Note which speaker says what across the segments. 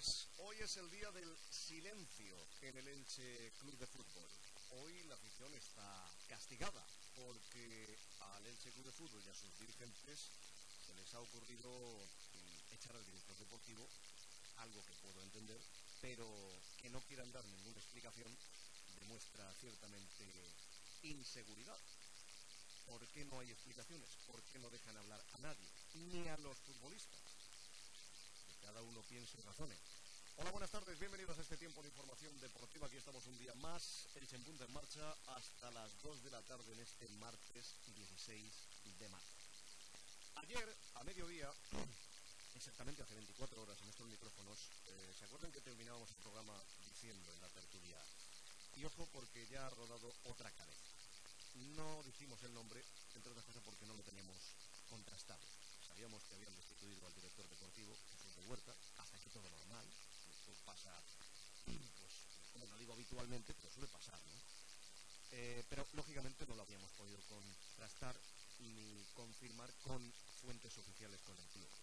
Speaker 1: tardes. Hoy es el día del silencio en el Elche Club de Fútbol. Hoy la afición está castigada porque al Elche Club de Fútbol y a sus dirigentes se les ha ocurrido echar al director deportivo, algo que puedo entender, pero que no quieran dar ninguna explicación demuestra ciertamente inseguridad. ¿Por qué no hay explicaciones? ¿Por qué no dejan hablar a nadie, ni a los futbolistas? Que cada uno piense y razone. Hola, buenas tardes, bienvenidos a este tiempo de información deportiva. Aquí estamos un día más, Elche en punta en marcha, hasta las 2 de la tarde en este martes 16 de marzo. Ayer, a mediodía, exactamente hace 24 horas en estos micrófonos, ¿se acuerdan que terminábamos el programa diciendo en la tertulia? Y ojo, porque ya ha rodado otra cabeza. No dijimos el nombre, entre otras cosas porque no lo teníamos contrastado. Sabíamos que habían destituido al director deportivo, Jesús de Huerta, hasta aquí todo normal. Esto pasa, pues, como no digo habitualmente, pero suele pasar, ¿no? Pero lógicamente no lo habíamos podido contrastar ni confirmar con fuentes oficiales con el club.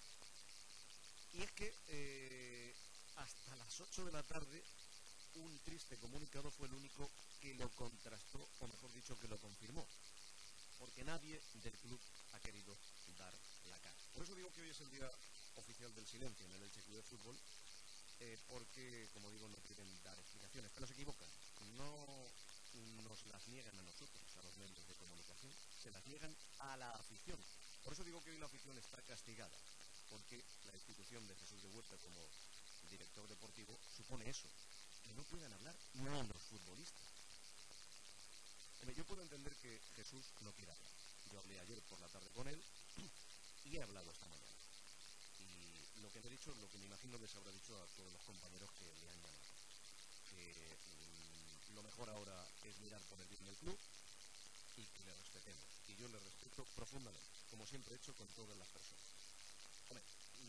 Speaker 1: Y es que hasta las 8 de la tarde un triste comunicado fue el único que lo contrastó, o mejor dicho, que lo confirmó, porque nadie del club ha querido dar la cara. Por eso digo que hoy es el día oficial del silencio en el Elche Club de Fútbol, porque, como digo, no quieren dar explicaciones, pero se equivocan. No nos las niegan a nosotros, a los medios de comunicación, se las niegan a la afición. Por eso digo que hoy la afición está castigada, porque la institución de Jesús de Huerta como director deportivo supone eso, que no puedan hablar ni los futbolistas. Hombre, yo puedo entender que Jesús no quiera hablar. Yo hablé ayer por la tarde con él y he hablado esta mañana. Y lo que le he dicho es lo que me imagino les habrá dicho a todos los compañeros que le han llamado. Que lo mejor ahora es mirar por el bien del club y que le respetemos. Y yo le respeto profundamente, como siempre he hecho con todas las personas. Hombre,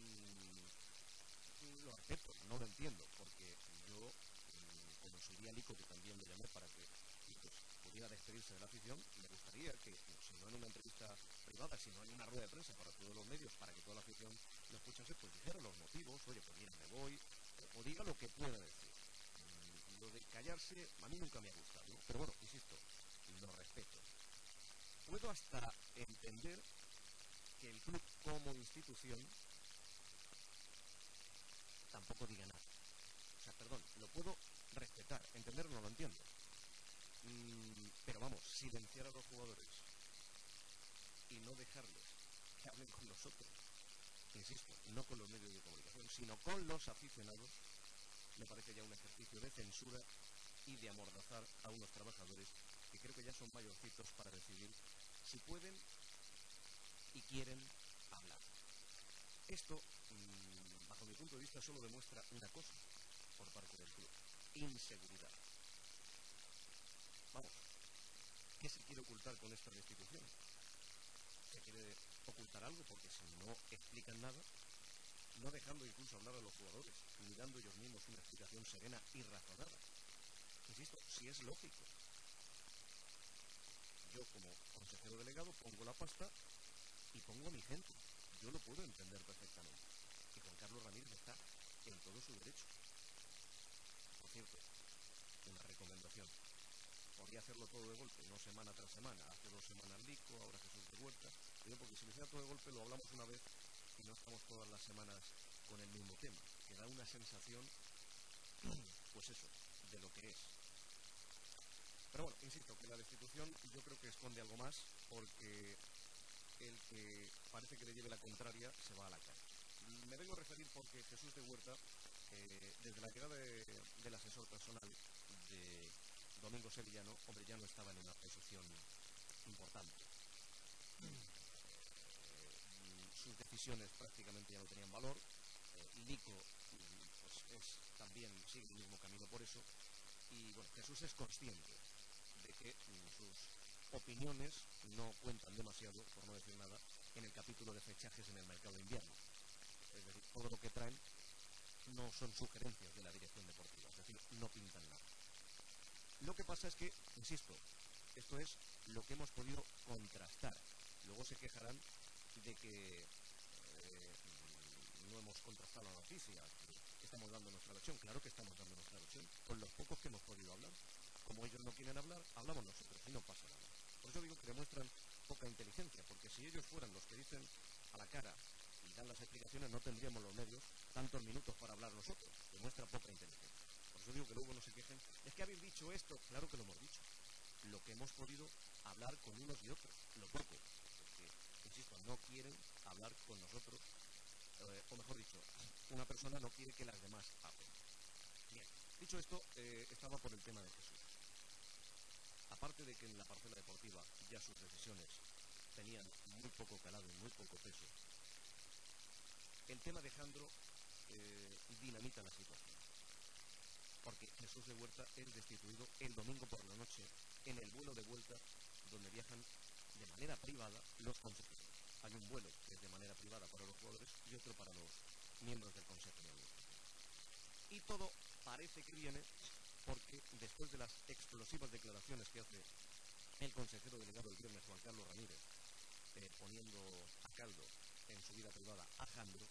Speaker 1: lo respeto, no lo entiendo, porque yo, como su día Lico, que también le llamé para que pues, pudiera despedirse de la afición, me gustaría que, si no en una entrevista privada, sino en una rueda de prensa para todos los medios, para que toda la afición lo escuchase, pues dijera los motivos, oye, pues mira, me voy, o diga lo que pueda decir. Lo de callarse a mí nunca me ha gustado, ¿no? Pero bueno, insisto, lo respeto. Puedo hasta entender que el club como institución tampoco diga nada. O sea, perdón, lo puedo respetar, entender no lo entiendo. Pero vamos, silenciar a los jugadores y no dejarles que hablen con nosotros, insisto, no con los medios de comunicación, sino con los aficionados, me parece ya un ejercicio de censura y de amordazar a unos trabajadores que creo que ya son mayorcitos para decidir si pueden y quieren hablar. Esto, bajo mi punto de vista, solo demuestra una cosa por parte del club: inseguridad. Vamos, ¿qué se quiere ocultar con esta destitución? ¿Se quiere ocultar algo? Porque si no explican nada, no dejando incluso hablar a los jugadores, ni dando ellos mismos una explicación serena y razonada. Insisto, si es lógico. Yo, como consejero delegado, pongo la pasta y pongo a mi gente. Yo lo puedo entender perfectamente. Y Juan Carlos Ramírez está en todo su derecho. Por cierto, una recomendación. Podría hacerlo todo de golpe, no semana tras semana. Hace 2 semanas Lico, ahora Jesús de Huerta. Porque si lo hiciera todo de golpe lo hablamos una vez y no estamos todas las semanas con el mismo tema. Que da una sensación, pues eso, de lo que es. Pero bueno, insisto, que la destitución yo creo que esconde algo más, porque el que parece que le lleve la contraria se va a la calle. Me vengo a referir porque Jesús de Huerta, desde la llegada del asesor personal de Domingo Sevillano, hombre, ya no estaba en una posición importante. Sus decisiones prácticamente ya no tenían valor. Lico pues también sigue el mismo camino por eso. Y bueno, Jesús es consciente de que sus opiniones no cuentan demasiado, por no decir nada, en el capítulo de fichajes en el mercado de invierno. Es decir, todo lo que traen no son sugerencias de la dirección deportiva, es decir, no pintan nada. Lo que pasa es que, insisto, esto es lo que hemos podido contrastar. Luego se quejarán de que no hemos contrastado la noticia, que estamos dando nuestra versión, claro que estamos dando nuestra versión, con los pocos que hemos podido hablar. Como ellos no quieren hablar, hablamos nosotros y no pasa nada. Por eso digo que demuestran poca inteligencia, porque si ellos fueran los que dicen a la cara y dan las explicaciones, no tendríamos los medios tantos minutos para hablar nosotros. Demuestra poca inteligencia. Por eso digo que luego no se quejen. Es que habéis dicho esto, claro que lo hemos dicho. Lo que hemos podido hablar con unos y otros, lo poco, porque, insisto, no quieren hablar con nosotros, o mejor dicho, una persona no quiere que las demás hablen. Bien, dicho esto, estaba por el tema de Jesús. Aparte de que en la parcela deportiva ya sus decisiones tenían muy poco calado y muy poco peso, el tema de Jandro dinamita la situación. Porque Jesús de Huerta es destituido el domingo por la noche en el vuelo de vuelta donde viajan de manera privada los consejeros. Hay un vuelo que es de manera privada para los jugadores y otro para los miembros del Consejo de Administración. Y todo parece que viene porque después de las explosivas declaraciones que hace el consejero delegado el viernes, Juan Carlos Ramírez, poniendo a caldo en su vida privada a Jandro,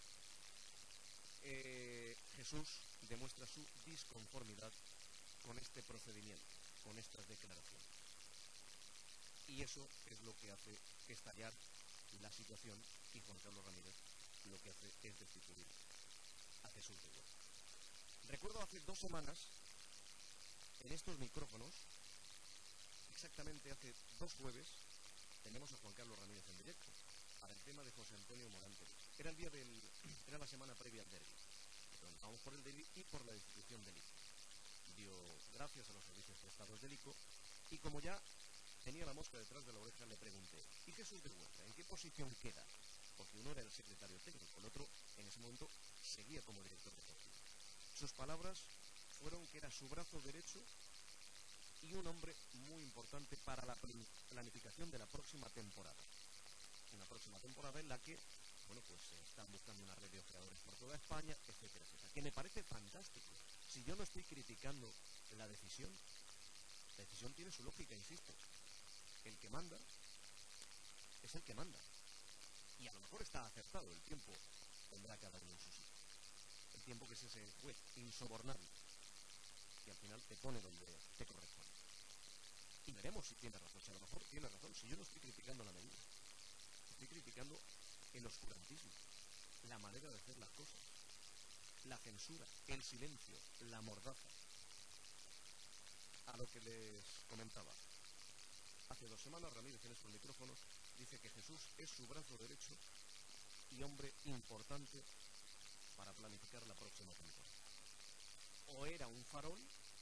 Speaker 1: Jesús demuestra su disconformidad con este procedimiento, con estas declaraciones. Y eso es lo que hace estallar la situación y Juan Carlos Ramírez lo que hace es destituir a Jesús de Huerta. Recuerdo hace 2 semanas, en estos micrófonos, exactamente hace 2 jueves, teníamos a Juan Carlos Ramírez en directo para el tema de José Antonio Morante. Era la semana previa al derbi. Vamos por el derbi y por la destitución del ICO. Dio gracias a los servicios prestados del ICO y como ya tenía la mosca detrás de la oreja, le pregunté: ¿y Jesús de Huerta en qué posición queda? Porque uno era el secretario técnico, el otro en ese momento seguía como director deportivo. Sus palabras fueron que era su brazo derecho y un hombre muy importante para la planificación de la próxima temporada. Una próxima temporada en la que, bueno, pues están buscando una red de ojeadores por toda España, etcétera, etcétera. Que me parece fantástico. Si yo no estoy criticando la decisión tiene su lógica, insisto. El que manda es el que manda. Y a lo mejor está acertado, el tiempo tendrá cada uno en su sitio. El tiempo que es ese juez insobornable, que al final te pone donde te corresponde. Y veremos si tiene razón, si a lo mejor tiene razón, si yo no estoy criticando la medida. Estoy criticando el oscurantismo, la manera de hacer las cosas, la censura, el silencio, la mordaza. A lo que les comentaba. Hace 2 semanas Ramírez en estos micrófonos dice que Jesús es su brazo derecho y hombre importante para planificar la próxima temporada. O era un farol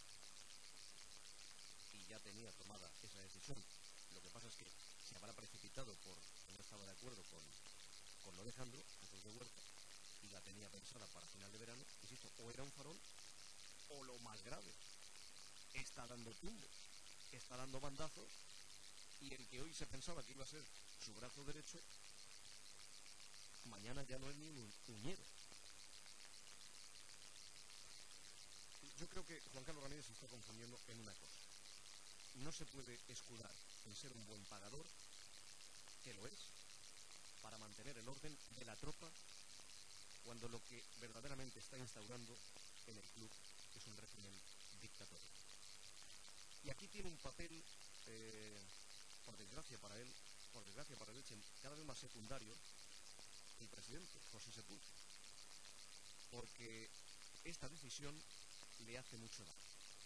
Speaker 1: y ya tenía tomada esa decisión. Lo que pasa es que se habrá precipitado porque no estaba de acuerdo con lo de Jandro, Jesús de Huerta, y la tenía pensada para final de verano. Insisto, o era un farol o lo más grave, está dando tumbos, está dando bandazos, y el que hoy se pensaba que iba a ser su brazo derecho, mañana ya no es ni un uñero. Yo creo que Juan Carlos Ramírez se está confundiendo en una cosa. No se puede escudar en ser un buen pagador, que lo es, para mantener el orden de la tropa, cuando lo que verdaderamente está instaurando en el club es un régimen dictatorial. Y aquí tiene un papel, por desgracia para él, cada vez más secundario, el presidente, José Sepúlveda, porque esta decisión le hace mucho daño.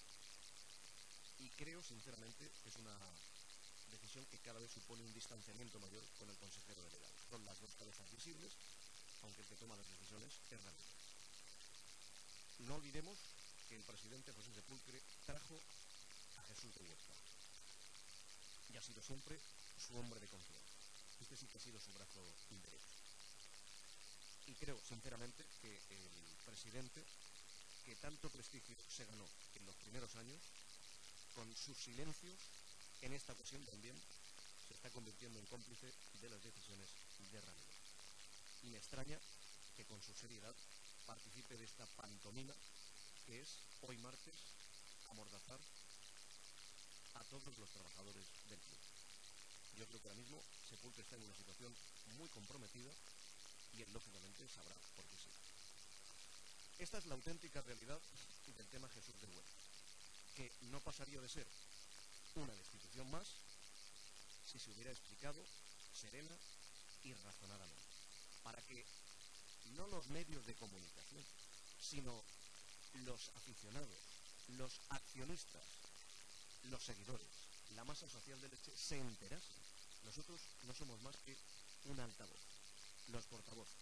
Speaker 1: Y creo, sinceramente, que es una decisión que cada vez supone un distanciamiento mayor con el consejero delegado. Son las 2 cabezas visibles, aunque el que toma las decisiones es Ramírez. No olvidemos que el presidente José Sepúlveda trajo a Jesús de Huerta y ha sido siempre su hombre de confianza. Este sí que ha sido su brazo derecho. Y creo, sinceramente, que el presidente, que tanto prestigio se ganó en los primeros años, con sus silencios, en esta ocasión también se está convirtiendo en cómplice de las decisiones de Ramírez. Y me extraña que con su seriedad participe de esta pantomima que es, hoy martes, amordazar a todos los trabajadores del club. Yo creo que ahora mismo Sepúlveda está en una situación muy comprometida y él lógicamente sabrá por qué sí. Esta es la auténtica realidad del tema Jesús de Huerta, que no pasaría de ser una destitución más si se hubiera explicado serena y razonadamente, para que no los medios de comunicación, sino los aficionados, los accionistas, los seguidores, la masa social de Elche se enterasen. Nosotros no somos más que un altavoz, los portavoces.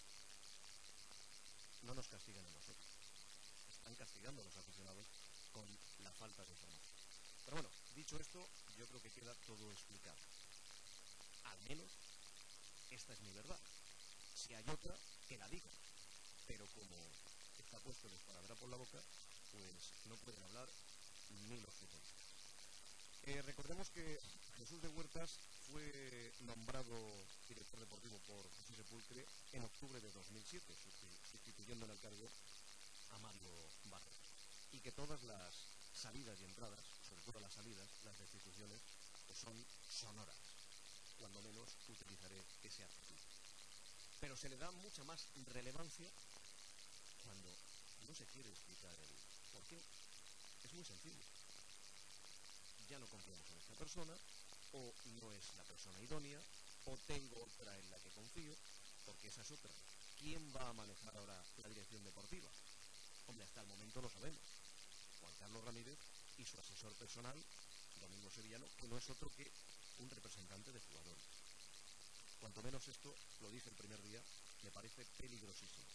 Speaker 1: No nos castigan a nosotros, están castigando a los aficionados con la falta de información. Pero bueno, dicho esto, yo creo que queda todo explicado. Al menos esta es mi verdad. Si hay otra, que la diga. Pero como está puesto el esparadrapo por la boca, pues no pueden hablar ni los futbolistas. Recordemos que Jesús de Huertas fue nombrado director deportivo por José Sepulcre en octubre de 2007, sustituyendo en el cargo a Mario Barreras. Y que todas las salidas y entradas, sobre todo las salidas, las destituciones, pues son sonoras. Cuando menos utilizaré ese adjetivo. Pero se le da mucha más relevancia cuando no se quiere explicar el por qué. Es muy sencillo. Ya no confiamos en esta persona, o no es la persona idónea, o tengo otra en la que confío, porque esa es otra. ¿Quién va a manejar ahora la dirección deportiva? Hombre, hasta el momento lo sabemos. Juan Carlos Ramírez y su asesor personal, Domingo Sevillano, que no es otro que un representante de jugadores. Cuanto menos esto, lo dije el primer día, me parece peligrosísimo.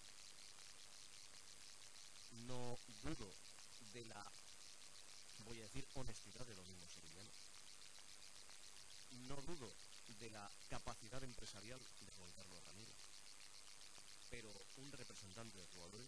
Speaker 1: No dudo de la, voy a decir, honestidad de Domingo Sevillano. No dudo de la capacidad empresarial de Juan Carlos Ramírez. Pero un representante de jugadores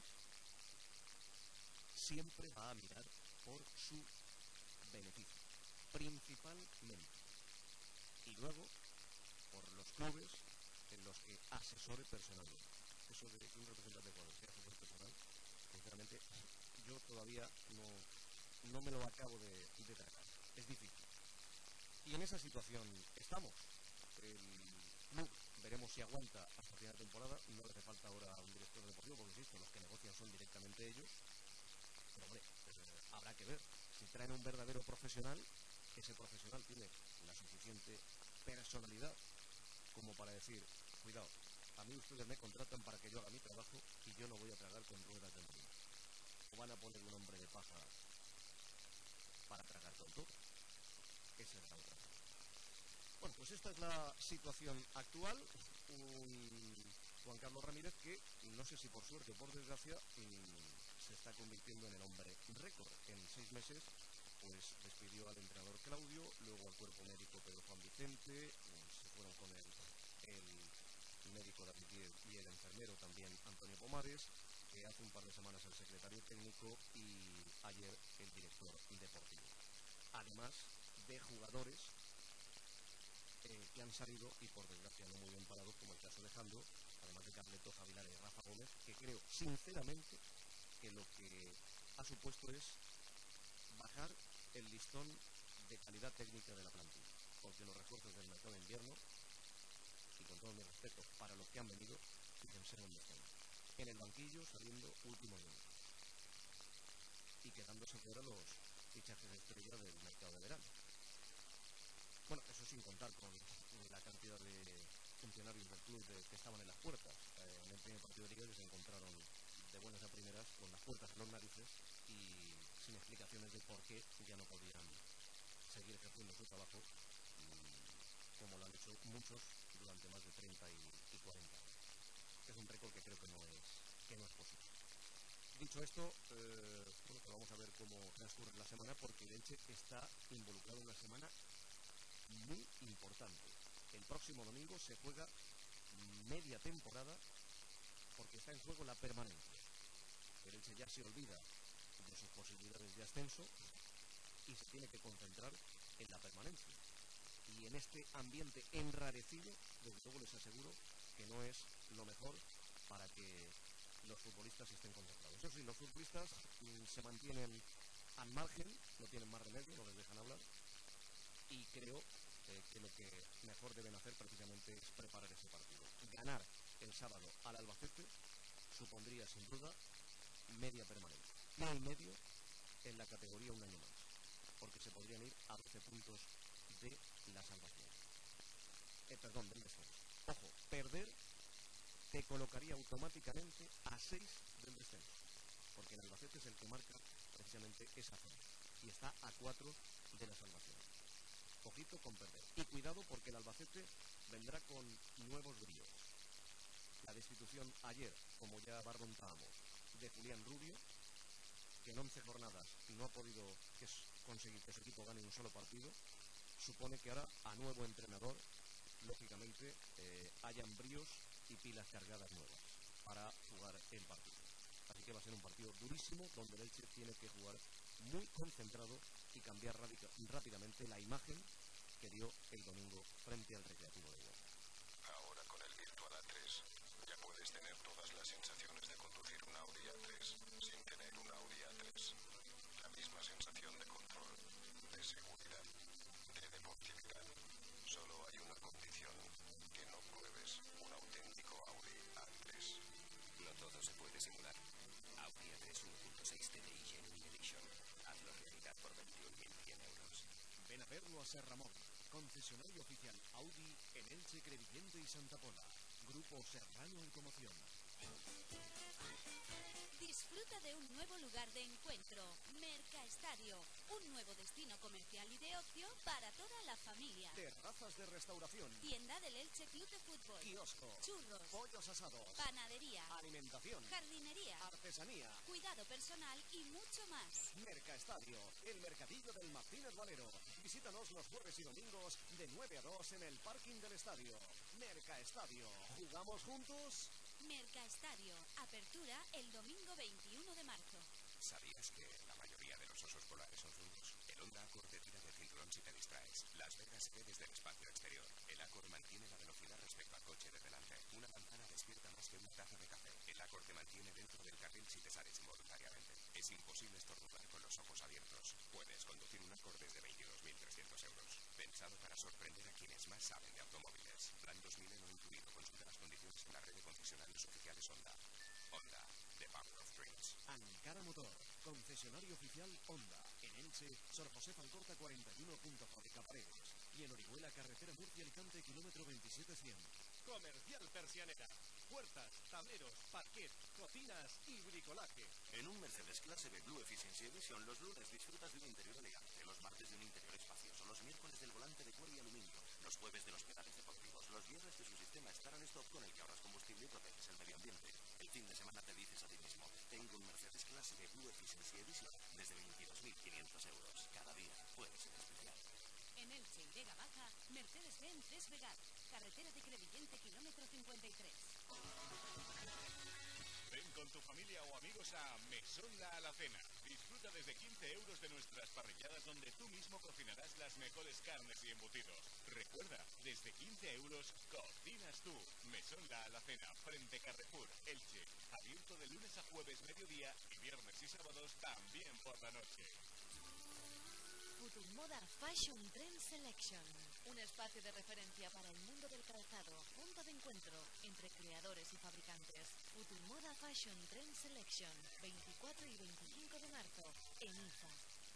Speaker 1: siempre va a mirar por su beneficio, principalmente. Y luego, por los clubes en los que asesore personalmente. Eso de que un representante de jugadores sea asesor personal, sinceramente, yo todavía no me lo acabo de tragar. Es difícil. Y en esa situación estamos. El club veremos si aguanta hasta final de temporada. No le hace falta ahora un director deportivo, porque insisto, los que negocian son directamente ellos. Pero hombre, habrá que ver. Si traen un verdadero profesional, ese profesional tiene la suficiente personalidad como para decir, cuidado, a mí ustedes me contratan para que yo haga mi trabajo y yo no voy a tragar con ruedas de molino. O van a poner un hombre de paja para tragar con todo. Esa es la otra. Bueno, pues esta es la situación actual. Un Juan Carlos Ramírez que, no sé si por suerte o por desgracia, se está convirtiendo en el hombre récord. En 6 meses, pues despidió al entrenador Claudio, luego al cuerpo médico Pedro Juan Vicente, se fueron con el médico David Díez y el enfermero también Antonio Pomares, hace un par de semanas el secretario técnico y ayer el director deportivo. Además de jugadores que han salido y por desgracia no muy bien parados, como el caso de Jando, además de Carletos, Avilar y Rafa Gómez, que creo sinceramente que lo que ha supuesto es bajar el listón de calidad técnica de la plantilla, porque los refuerzos del mercado de invierno, y con todo mi respeto para los que han venido, fíjense dónde están, en el banquillo saliendo últimos minutos y quedándose fuera los fichajes de estrella del mercado de verano. Bueno, eso sin contar con la cantidad de funcionarios del club que estaban en las puertas en el primer partido de liga, que se encontraron de buenas a primeras con las puertas en los narices y sin explicaciones de por qué ya no podían seguir ejerciendo su trabajo como lo han hecho muchos durante más de 30 y 40 años. Es un récord que creo que no es posible. Dicho esto, bueno, pues vamos a ver cómo transcurre la semana, porque el Elche está involucrado en una semana muy importante. El próximo domingo se juega media temporada porque está en juego la permanencia. El Elche ya se olvida de sus posibilidades de ascenso y se tiene que concentrar en la permanencia. Y en este ambiente enrarecido, desde luego les aseguro que no es lo mejor para que los futbolistas estén concentrados. Eso sí, los futbolistas se mantienen al margen, no tienen más remedio, no les dejan hablar, y creo que lo que mejor deben hacer precisamente es preparar ese partido. Ganar el sábado al Albacete supondría sin duda media permanencia. Pie y medio en la categoría un año más, porque se podrían ir a 12 puntos de la salvación. Perdón, del descenso. Ojo, perder te colocaría automáticamente a 6 del descenso, porque el Albacete es el que marca precisamente esa zona y está a 4 de la salvación. Ojito con perder. Y cuidado porque el Albacete vendrá con nuevos bríos. La destitución ayer, como ya barruntábamos, de Julián Rubio, que en 11 jornadas no ha podido conseguir que su equipo gane un solo partido, supone que ahora a nuevo entrenador, lógicamente, hayan bríos y pilas cargadas nuevas para jugar el partido. Así que va a ser un partido durísimo donde el Elche tiene que jugar muy concentrado y cambiar rápidamente la imagen que dio el domingo frente al Recreativo de Huelva.
Speaker 2: Ahora con el Virtual A3 ya puedes tener todas las sensaciones de conducir un Audi A3 sin tener un Audi A3. La misma sensación de control, de seguridad, de deportividad. Solo hay una condición, que no pruebes un auténtico Audi A3.
Speaker 3: No todo se puede simular. Audi A3 1.6 TDI Genuine Edition. Hazlo realidad por 21.100 euros.
Speaker 1: Ven a verlo a Serramón, concesionario oficial Audi en Elche, Crevillente y Santa Pola. Grupo Serrano Automoción.
Speaker 4: Disfruta de un nuevo lugar de encuentro, Mercaestadio, un nuevo destino comercial y de ocio para toda la familia.
Speaker 1: Terrazas de restauración,
Speaker 4: Tienda del Elche Club de Fútbol,
Speaker 1: kiosco,
Speaker 4: churros,
Speaker 1: pollos asados,
Speaker 4: panadería,
Speaker 1: alimentación,
Speaker 4: jardinería,
Speaker 1: artesanía,
Speaker 4: cuidado personal y mucho más.
Speaker 1: Mercaestadio, el mercadillo del Martínez Valero. Visítanos los jueves y domingos de 9 a 2 en el parking del estadio. Mercaestadio, ¿jugamos juntos?
Speaker 4: Mercaestadio, apertura el domingo 21 de marzo.
Speaker 3: ¿Sabías que la mayoría de los osos polares son zurdos? El Honda Accord te tira de cinturón si te distraes. Las Vegas se ve desde el espacio exterior. El Accord mantiene la velocidad respecto al coche de delante. Una manzana despierta más que una taza de café. El Accord te mantiene dentro del carril si te sales involuntariamente. Es imposible estornudar con los ojos abiertos. Puedes conducir un Accord desde 22.300 euros. Pensado para sorprender a quienes más saben de automóviles. Plan 2000 no incluido. Consulta las condiciones en la red de concesionarios oficiales Honda. Honda, the power of dreams.
Speaker 1: Ankara Motor, concesionario oficial Honda. En Elche, Sor José Falcorta 41 junto a Fábrica Paredes. Y en Orihuela, carretera Murcia-Alicante, kilómetro 27100.
Speaker 5: Comercial Persianera. Puertas, tableros, parquet, cocinas y bricolaje.
Speaker 6: En un Mercedes clase B Blue Efficiency Edition, los lunes disfrutas de un interior elegante, los martes de un interior espacioso, los miércoles del volante de cuero y aluminio, los jueves de los pedales deportivos, los viernes de su sistema Star and Stop con el que ahorras combustible y proteges el medio ambiente. El fin de semana te dices a ti mismo, tengo un Mercedes clase B Blue Efficiency Edition desde 22.500 euros. Cada día puede ser especial.
Speaker 4: En Elche y Vega Baja, Mercedes-Benz 3 Vegar, carretera de Crevillente, kilómetro 53.
Speaker 5: Ven con tu familia o amigos a Mesón La Alacena. Disfruta desde 15 euros de nuestras parrilladas donde tú mismo cocinarás las mejores carnes y embutidos. Recuerda, desde 15 euros cocinas tú. Mesón La Alacena, frente Carrefour, Elche. Abierto de lunes a jueves mediodía y viernes y sábados también por la noche.
Speaker 7: Futur Moda Fashion Trend Selection, un espacio de referencia para el mundo del calzado, punto de encuentro entre creadores y fabricantes. Futur Moda Fashion Trend Selection, 24 y 25 de marzo, en IFA.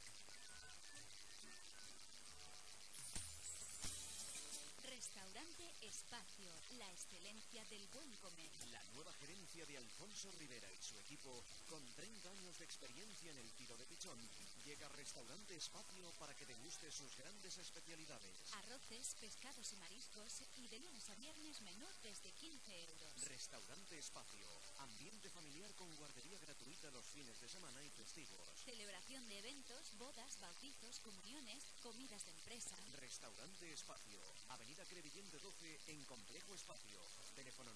Speaker 4: Restaurante Espacio, la excelencia del buen comer.
Speaker 1: La nueva gerencia de Alfonso Rivera y su equipo, con 30 años de experiencia en el tiro de pichón, llega a Restaurante Espacio para que deguste sus grandes especialidades.
Speaker 4: Arroces, pescados y mariscos y de lunes a viernes menú desde 15 euros.
Speaker 1: Restaurante Espacio, ambiente familiar con guardería gratuita los fines de semana y festivos.
Speaker 4: Celebración de eventos, bodas, bautizos, comuniones, comidas de empresa.
Speaker 1: Restaurante Espacio, Avenida Crevillente 12 en Complejo Espacio. Teléfono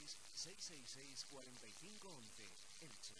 Speaker 1: 96-666-4511. Elche.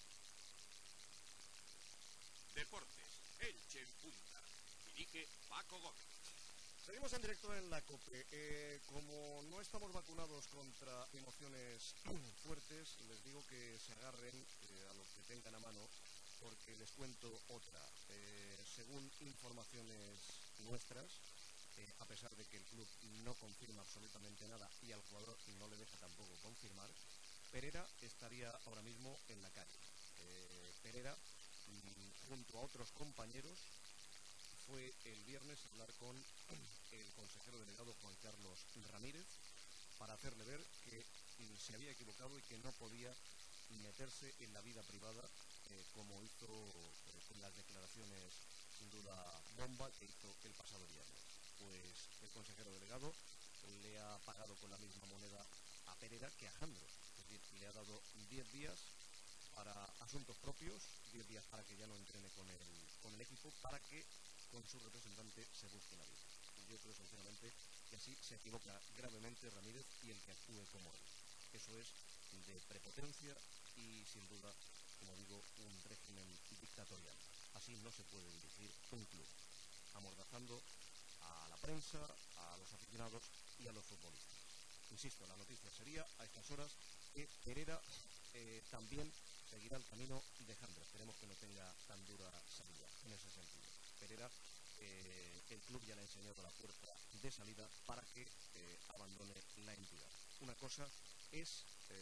Speaker 5: Deportes, Elche en punta. Dirige Paco Gómez.
Speaker 1: Seguimos en directo en la COPE. Como no estamos vacunados contra emociones fuertes, les digo que se agarren a lo que tengan a mano, porque les cuento otra. Según informaciones nuestras, a pesar de que el club no confirma absolutamente nada y al jugador no le deja tampoco confirmar, Pereira estaría ahora mismo en la calle. Pereira, junto a otros compañeros, fue el viernes a hablar con el consejero delegado Juan Carlos Ramírez para hacerle ver que se había equivocado y que no podía meterse en la vida privada como hizo en las declaraciones sin duda bomba que hizo el pasado viernes. Pues el consejero delegado le ha pagado con la misma moneda a Pereira que a Jandro, es decir, le ha dado 10 días para asuntos propios, 10 días para que ya no entrene con el equipo, para que con su representante se busque la vida. Yo creo sinceramente que así se equivoca gravemente Ramírez y el que actúe como él. Eso es de prepotencia y sin duda, como digo, un régimen dictatorial. Así no se puede dirigir un club, amordazando a la prensa, a los aficionados y a los futbolistas. Insisto, la noticia sería a estas horas que Pereira también seguirá el camino de Jandro. Esperemos que no tenga tan dura salida en ese sentido. Pereira, el club ya le ha enseñado la puerta de salida para que abandone la entidad. Una cosa es,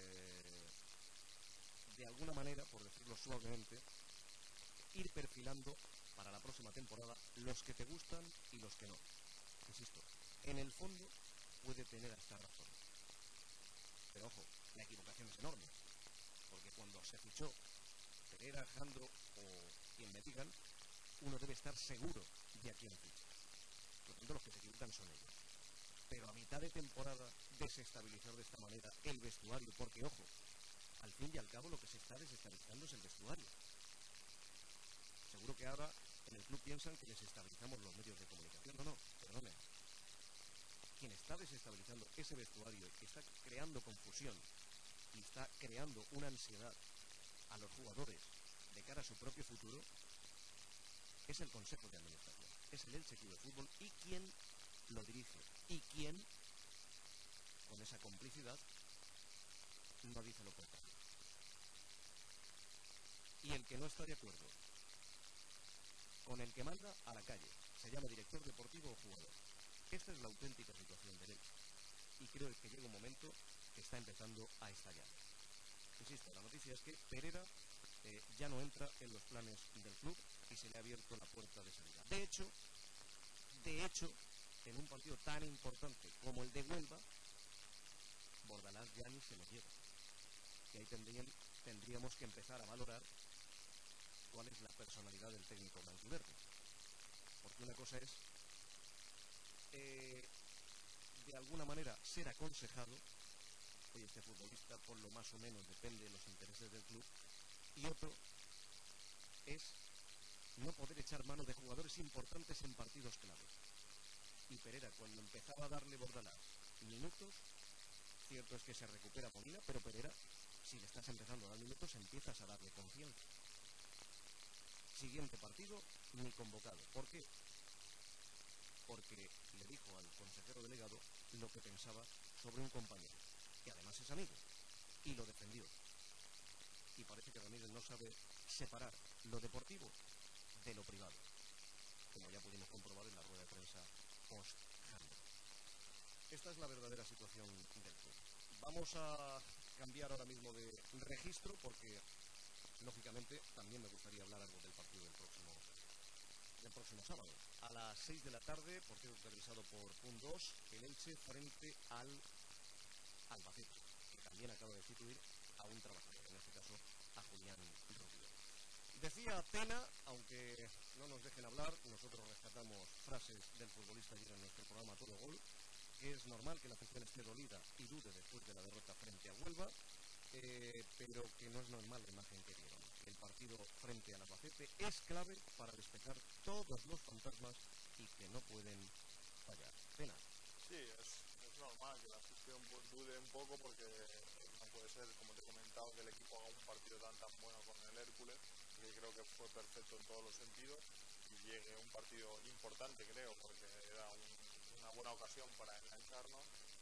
Speaker 1: de alguna manera, por decirlo suavemente, ir perfilando para la próxima temporada los que te gustan y los que no. Insisto, en el fondo puede tener hasta razón. Pero ojo, la equivocación es enorme, porque cuando se fichó Pereira, Jandro o quien me digan, uno debe estar seguro de a quién ficha. Por lo tanto, los que se equivocan son ellos. Pero a mitad de temporada desestabilizar de esta manera el vestuario, porque ojo, al fin y al cabo lo que se está desestabilizando es el vestuario. Seguro que ahora en el club piensan que desestabilizamos los medios de comunicación. No, perdone. Quien está desestabilizando ese vestuario, que está creando confusión y está creando una ansiedad a los jugadores de cara a su propio futuro, es el Consejo de Administración, es el Elche Club de Fútbol y quien lo dirige y quien, con esa complicidad, no dice lo contrario. Y el que no está de acuerdo con el que manda a la calle, se llama director deportivo o jugador. Esta es la auténtica situación del Elche. Y creo que llega un momento que está empezando a estallar. Insisto, la noticia es que Pereira ya no entra en los planes del club y se le ha abierto la puerta de salida. De hecho, en un partido tan importante como el de Huelva, Bordalás ya ni se lo lleva. Y ahí tendríamos que empezar a valorar cuál es la personalidad del técnico blanquiverde. Porque una cosa es, de alguna manera, ser aconsejado, oye, este futbolista por lo más o menos depende de los intereses del club, y otro es no poder echar mano de jugadores importantes en partidos claves. Y Pereira, cuando empezaba a darle Bordalás minutos, cierto es que se recupera Molina, pero Pereira, si le estás empezando a dar minutos, empiezas a darle confianza. Siguiente partido, ni convocado. ¿Por qué? Porque le dijo al consejero delegado lo que pensaba sobre un compañero, que además es amigo, y lo defendió. Y parece que Ramírez no sabe separar lo deportivo de lo privado, como ya pudimos comprobar en la rueda de prensa post-Jandro. Esta es la verdadera situación del club. Vamos a cambiar ahora mismo de registro porque, lógicamente, también me gustaría hablar algo del partido del próximo sábado. A las 6 de la tarde, partido televisado por PUN2, el Elche frente al Albacete, que también acaba de destituir a un trabajador, en este caso a Julián Rubio. Decía Tena, aunque no nos dejen hablar, nosotros rescatamos frases del futbolista ayer en nuestro programa Todo Gol, que es normal que la afición esté dolida y dude después de la derrota frente a Huelva, pero que no es normal la imagen que dieron. El partido frente al Albacete es clave para despejar todos los fantasmas y que no pueden fallar. Pena.
Speaker 8: Sí, es normal que la afición dude un poco porque no puede ser, como te he comentado, que el equipo haga un partido tan bueno con el Hércules, que creo que fue perfecto en todos los sentidos, y llegue un partido importante, creo, porque era una buena ocasión para engancharnos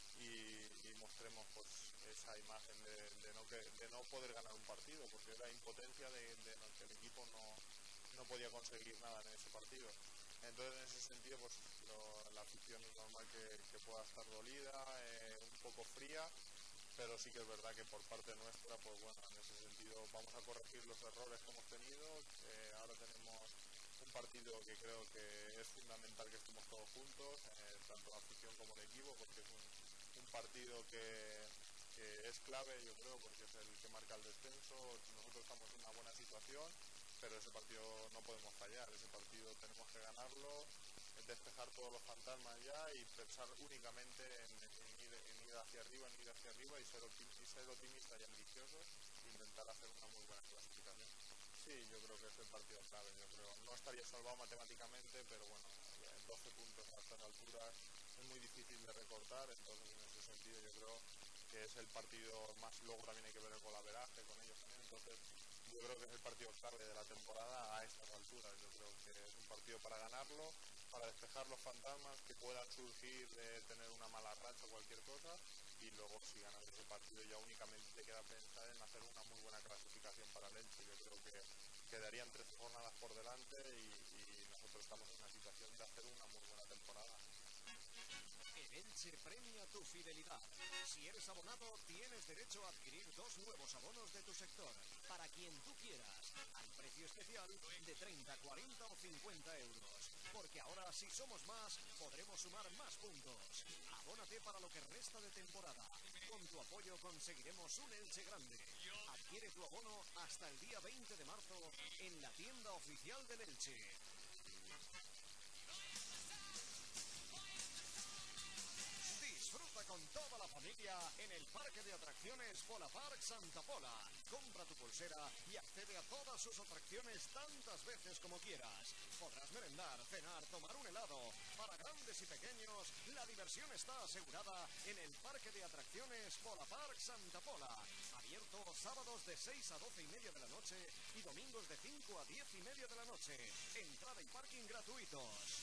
Speaker 8: y mostremos pues esa imagen de no poder ganar un partido, porque era impotencia de que el equipo no podía conseguir nada en ese partido. Entonces, en ese sentido, pues la afición es normal que pueda estar dolida, un poco fría, pero sí que es verdad que por parte nuestra, pues bueno, en ese sentido vamos a corregir los errores que hemos tenido. Ahora tenemos un partido que creo que es fundamental que estemos todos juntos, tanto la afición como el equipo, porque es un partido que es clave, yo creo, porque es el que marca el descenso. Nosotros estamos en una buena situación, pero ese partido no podemos fallar, ese partido tenemos que ganarlo, despejar todos los fantasmas ya y pensar únicamente en ir hacia arriba, y ser optimistas y ambiciosos e intentar hacer una muy buena clasificación. Sí, yo creo que es el partido clave, yo creo. No estaría salvado matemáticamente, pero bueno, en 12 puntos a estas alturas es muy difícil de recortar, entonces en ese sentido yo creo que es el partido más, luego también hay que ver el golaveraje con ellos también, entonces yo creo que es el partido clave de la temporada a estas alturas. Yo creo que es un partido para ganarlo, para despejar los fantasmas que puedan surgir de tener una mala racha o cualquier cosa, y luego si ganas ese partido ya únicamente te queda pensar en hacer una muy buena clasificación para el Elche. Yo creo que quedarían 13 jornadas por delante y nosotros estamos en una situación de hacer una muy buena temporada.
Speaker 1: El Elche premia tu fidelidad. Si eres abonado, tienes derecho a adquirir 2 nuevos abonos de tu sector, para quien tú quieras, al precio especial de 30, 40 o 50 euros. Porque ahora, si somos más, podremos sumar más puntos. Abónate para lo que resta de temporada. Con tu apoyo conseguiremos un Elche grande. Adquiere tu abono hasta el día 20 de marzo en la tienda oficial del Elche. Disfruta con toda la familia en el parque de atracciones Polapark Santa Pola. Compra tu pulsera y accede a todas sus atracciones tantas veces como quieras. Podrás merendar, cenar, tomar un helado. Para grandes y pequeños, la diversión está asegurada en el parque de atracciones Polapark Santa Pola. Abierto sábados de 6 a 12 y media de la noche y domingos de 5 a 10 y media de la noche. Entrada y parking gratuitos.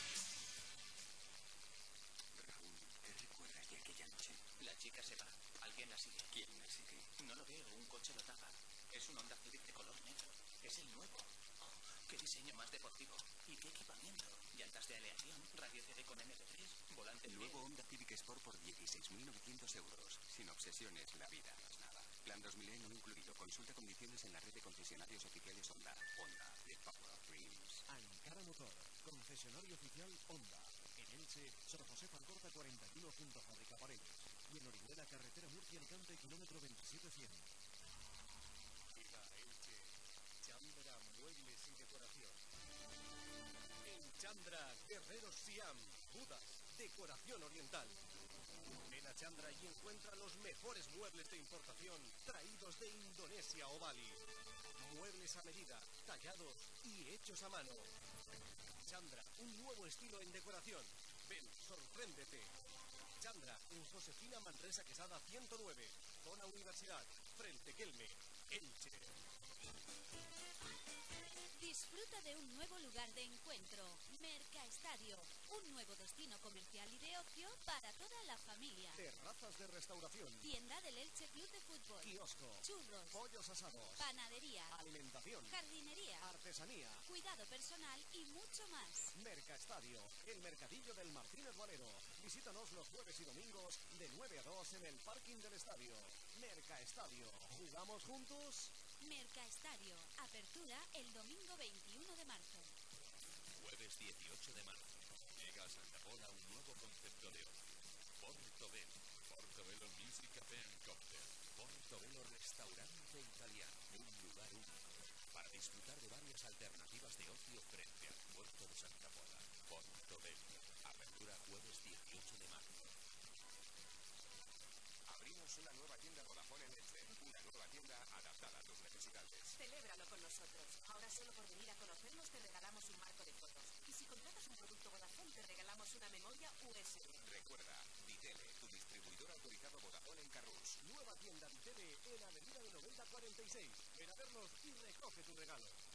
Speaker 9: La chica se va. ¿Alguien la sigue?
Speaker 6: ¿Quién la sigue?
Speaker 9: No lo veo. Un coche lo tapa. Es un Honda Civic de color negro. Es el nuevo. Oh, qué diseño más deportivo. ¿Y qué equipamiento? Llantas de aleación, radio CD con MP3, volante...
Speaker 3: El nuevo Honda Civic Sport por 16.900 euros. Sin obsesiones, la vida no es nada. Plan 2000 no incluido. Consulta condiciones en la red de concesionarios oficiales Honda. Honda, the power of dreams.
Speaker 1: Ankara Motor, concesionario oficial Honda. En Elche, Sor José Pancorta 41 junto a Fábrica Paredes. Y en Orihuela, carretera Murcia-Alicante, kilómetro 27-100. Llega a Elche, Chandra Muebles y Decoración. En Chandra, Guerreros Siam, Budas, decoración oriental. Ven a Chandra y encuentra los mejores muebles de importación traídos de Indonesia o Bali. Muebles a medida, tallados y hechos a mano. Chandra, un nuevo estilo en decoración. Ven, sorpréndete. Chandra, en Josefina Manresa Quesada 109, zona Universidad, frente Kelme, Elche.
Speaker 4: Disfruta de un nuevo lugar de encuentro, Mercaestadio, un nuevo destino comercial y de ocio para toda la familia.
Speaker 1: Terrazas de restauración,
Speaker 4: Tienda del Elche Club de Fútbol,
Speaker 1: kiosco,
Speaker 4: churros,
Speaker 1: pollos asados,
Speaker 4: panadería,
Speaker 1: alimentación,
Speaker 4: jardinería,
Speaker 1: artesanía,
Speaker 4: cuidado personal y mucho más.
Speaker 1: Mercaestadio, el mercadillo del Martínez Valero. Visítanos los jueves y domingos de 9 a 2 en el parking del estadio. Mercaestadio, ¿jugamos juntos?
Speaker 4: Mercaestadio, apertura el domingo 21 de marzo.
Speaker 5: Jueves 18 de marzo. Llega a Santa Pola un nuevo concepto de ocio. Portobello. Portobello Music Café and Cocktail. Portobello Restaurante Italiano. Un lugar único para disfrutar de varias alternativas de ocio frente al puerto de Santa Pola. Portobello. Apertura jueves 18 de marzo.
Speaker 3: Abrimos una nueva tienda Vodafone en Elche. Una nueva tienda adaptada a tus necesidades.
Speaker 10: Celébralo con nosotros. Ahora solo por venir a conocernos te regalamos un marco de fotos. Y si contratas un producto Vodafone te regalamos una memoria USB.
Speaker 3: Recuerda, Ditele, tu distribuidor autorizado Vodafone en Carrús.
Speaker 1: Nueva tienda Ditele en Avenida de 9046. Ven a vernos y recoge tu regalo.